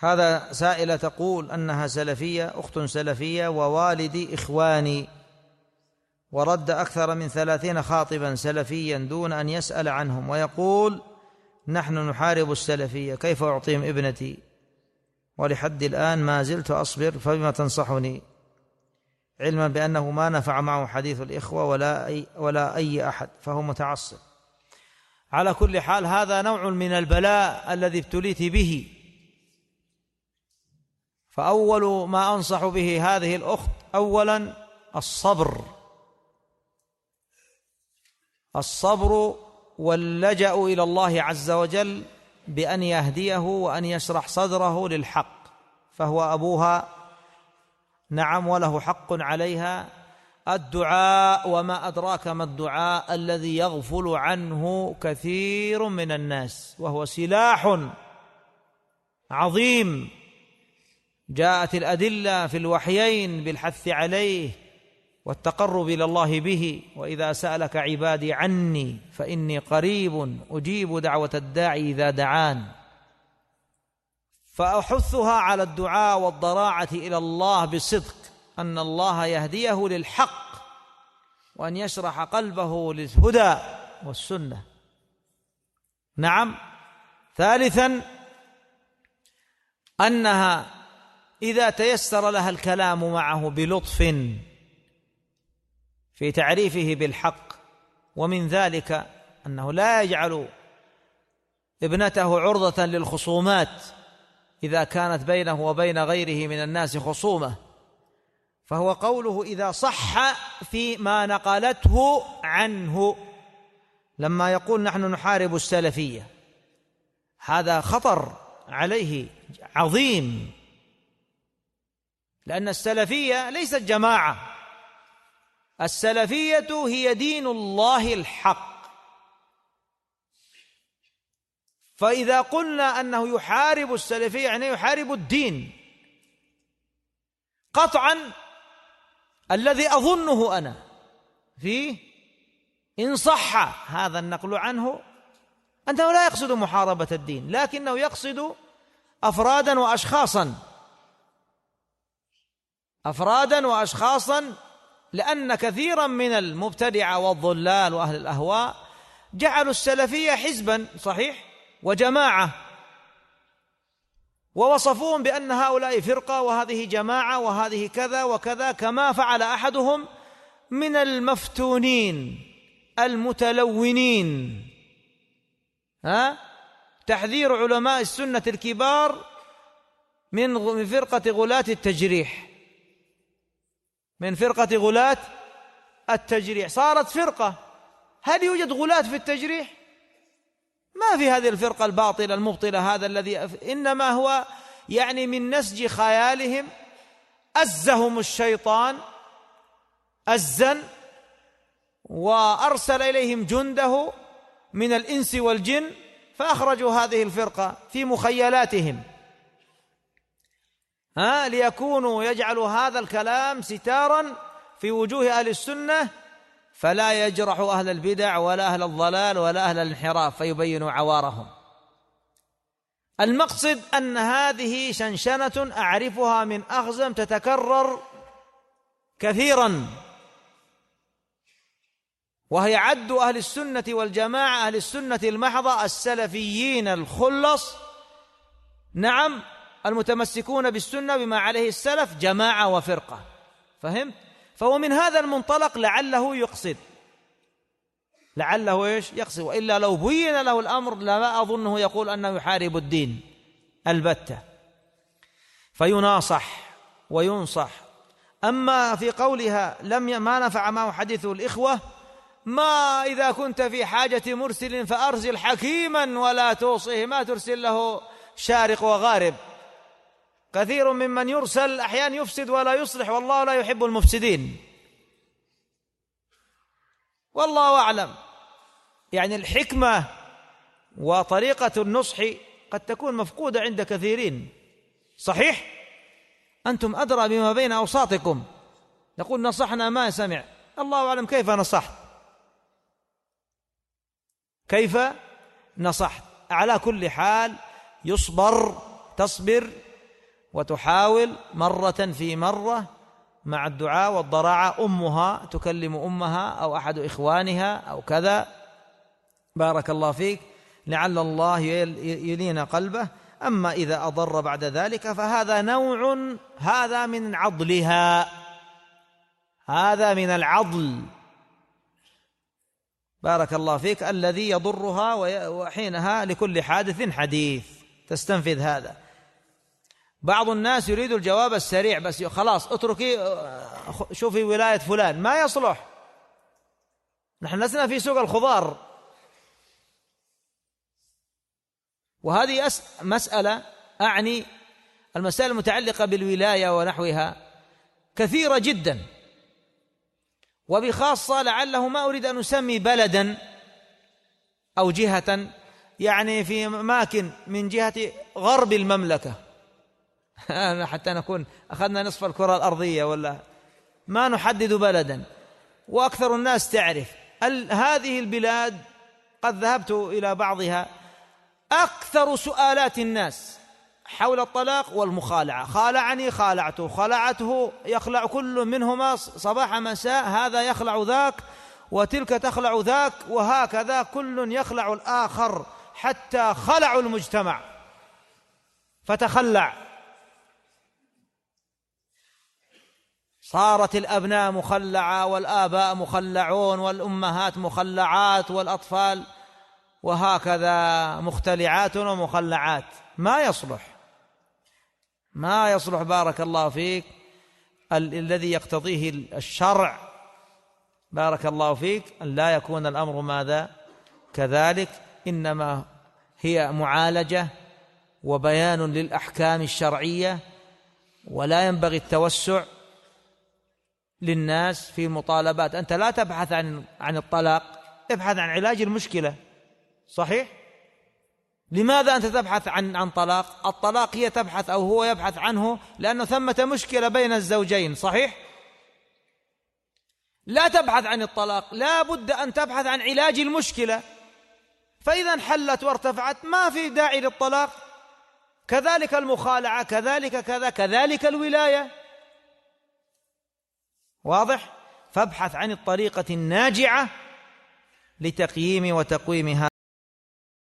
هذا سائلة تقول أنها سلفية، أخت سلفية، ووالدي إخواني، ورد أكثر من 30 خاطبا سلفيا دون أن يسأل عنهم، ويقول نحن نحارب السلفية، كيف أعطيهم ابنتي؟ ولحد الآن ما زلت أصبر، فبما تنصحني؟ علما بأنه ما نفع معه حديث الإخوة ولا أي أحد، فهو متعصب. على كل حال هذا نوع من البلاء الذي ابتليت به. فأول ما أنصح به هذه الأخت أولا الصبر واللجأ إلى الله عز وجل بأن يهديه وأن يشرح صدره للحق، فهو أبوها نعم وله حق عليها. الدعاء، وما أدراك ما الدعاء الذي يغفل عنه كثير من الناس، وهو سلاح عظيم جاءت الأدلة في الوحيين بالحث عليه والتقرب إلى الله به. وإذا سألك عبادي عني فإني قريب أجيب دعوة الداعي إذا دعان. فأحثها على الدعاء والضراعة إلى الله بصدق، أن الله يهديه للحق وأن يشرح قلبه للهدى والسنة. نعم. ثالثا أنها إذا تيسر لها الكلام معه بلطف في تعريفه بالحق، ومن ذلك أنه لا يجعل ابنته عرضة للخصومات إذا كانت بينه وبين غيره من الناس خصومة، فهو قوله إذا صح فيما نقلته عنه، لما يقول نحن نحارب السلفية، هذا خطر عليه عظيم، لأن السلفية ليست جماعة، السلفية هي دين الله الحق. فإذا قلنا أنه يحارب السلفية يعني يحارب الدين قطعا. الذي أظنه أنا فيه إن صح هذا النقل عنه أنه لا يقصد محاربة الدين، لكنه يقصد أفرادا وأشخاصا، لأن كثيرا من المبتدعة والضلال وأهل الأهواء جعلوا السلفية حزبا صحيح وجماعة، ووصفوهم بأن هؤلاء فرقة وهذه جماعة وهذه كذا وكذا، كما فعل أحدهم من المفتونين المتلونين. تحذير علماء السنة الكبار من فرقة غلاة التجريح، من فرقة غلاة التجريح. صارت فرقة. هل يوجد غلاة في التجريح؟ ما في هذه الفرقة الباطلة المبطلة هذا الذي إنما هو يعني من نسج خيالهم، أزهم الشيطان أزا وأرسل إليهم جنده من الإنس والجن فأخرجوا هذه الفرقة في مخيلاتهم، ليكونوا يجعلوا هذا الكلام ستارا في وجوه أهل السنة، فلا يجرح أهل البدع ولا أهل الضلال ولا أهل الانحراف فيبينوا عوارهم. المقصد أن هذه شنشنة أعرفها من أخزم تتكرر كثيرا، وهي عد أهل السنة والجماعة، أهل السنة المحضة السلفيين الخلص، نعم، المتمسكون بالسنة بما عليه السلف، جماعة وفرقة. فهمت؟ فهو من هذا المنطلق لعله يقصد، وإلا لو بين له الأمر لا أظنه يقول أنه يحارب الدين البتة. فيناصح وينصح. أما في قولها ما نفع معه حديث الإخوة، ما إذا كنت في حاجة مرسل فأرسل حكيما ولا توصيه، ما ترسل له شارق وغارب. كثير ممن يرسل أحيانا يفسد ولا يصلح، والله لا يحب المفسدين، والله أعلم. يعني الحكمة وطريقة النصح قد تكون مفقودة عند كثيرين. صحيح أنتم أدرى بما بين أوساطكم، نقول نصحنا ما سمع، الله أعلم كيف نصحت. على كل حال تصبر وتحاول مرة في مرة مع الدعاء والضراعة، أمها تكلم أمها أو أحد إخوانها أو كذا، بارك الله فيك، لعل الله يلين قلبه. أما إذا أضر بعد ذلك فهذا نوع، هذا من عضلها، هذا من العضل، بارك الله فيك، الذي يضرها، وحينها لكل حادث حديث تستنفذ هذا. بعض الناس يريد الجواب السريع، بس خلاص اتركي شوفي ولاية فلان، ما يصلح. نحن لسنا في سوق الخضار. وهذه مسألة، أعني المسائل المتعلقة بالولاية ونحوها كثيرة جدا، وبخاصة لعله ما أريد أن أسمي بلدا أو جهة، يعني في أماكن من جهة غرب المملكة حتى نكون أخذنا نصف الكرة الأرضية، ولا ما نحدد بلدا، وأكثر الناس تعرف هذه البلاد. قد ذهبت إلى بعضها، أكثر سؤالات الناس حول الطلاق والمخالعة، خالعني خالعته، خلعته، يخلع كل منهما صباح مساء، هذا يخلع ذاك وتلك تخلع ذاك، وهكذا كل يخلع الآخر حتى خلعوا المجتمع فتخلع. صارت الأبناء مخلعة والآباء مخلعون والأمهات مخلعات والأطفال وهكذا مختلعات ومخلعات. ما يصلح، ما يصلح، بارك الله فيك، الذي يقتضيه الشرع، بارك الله فيك، أن لا يكون الأمر ماذا كذلك، إنما هي معالجة وبيان للأحكام الشرعية، ولا ينبغي التوسع للناس في مطالبات. أنت لا تبحث عن الطلاق، ابحث عن علاج المشكلة، صحيح؟ لماذا أنت تبحث عن طلاق؟ الطلاق هي تبحث أو هو يبحث عنه لأنه ثمة مشكلة بين الزوجين، صحيح؟ لا تبحث عن الطلاق، لا بد أن تبحث عن علاج المشكلة، فإذا انحلت وارتفعت ما في داعي للطلاق. كذلك المخالعة، كذلك كذا، كذلك الولاية، واضح؟ فابحث عن الطريقة الناجعة لتقييم وتقويم هذا.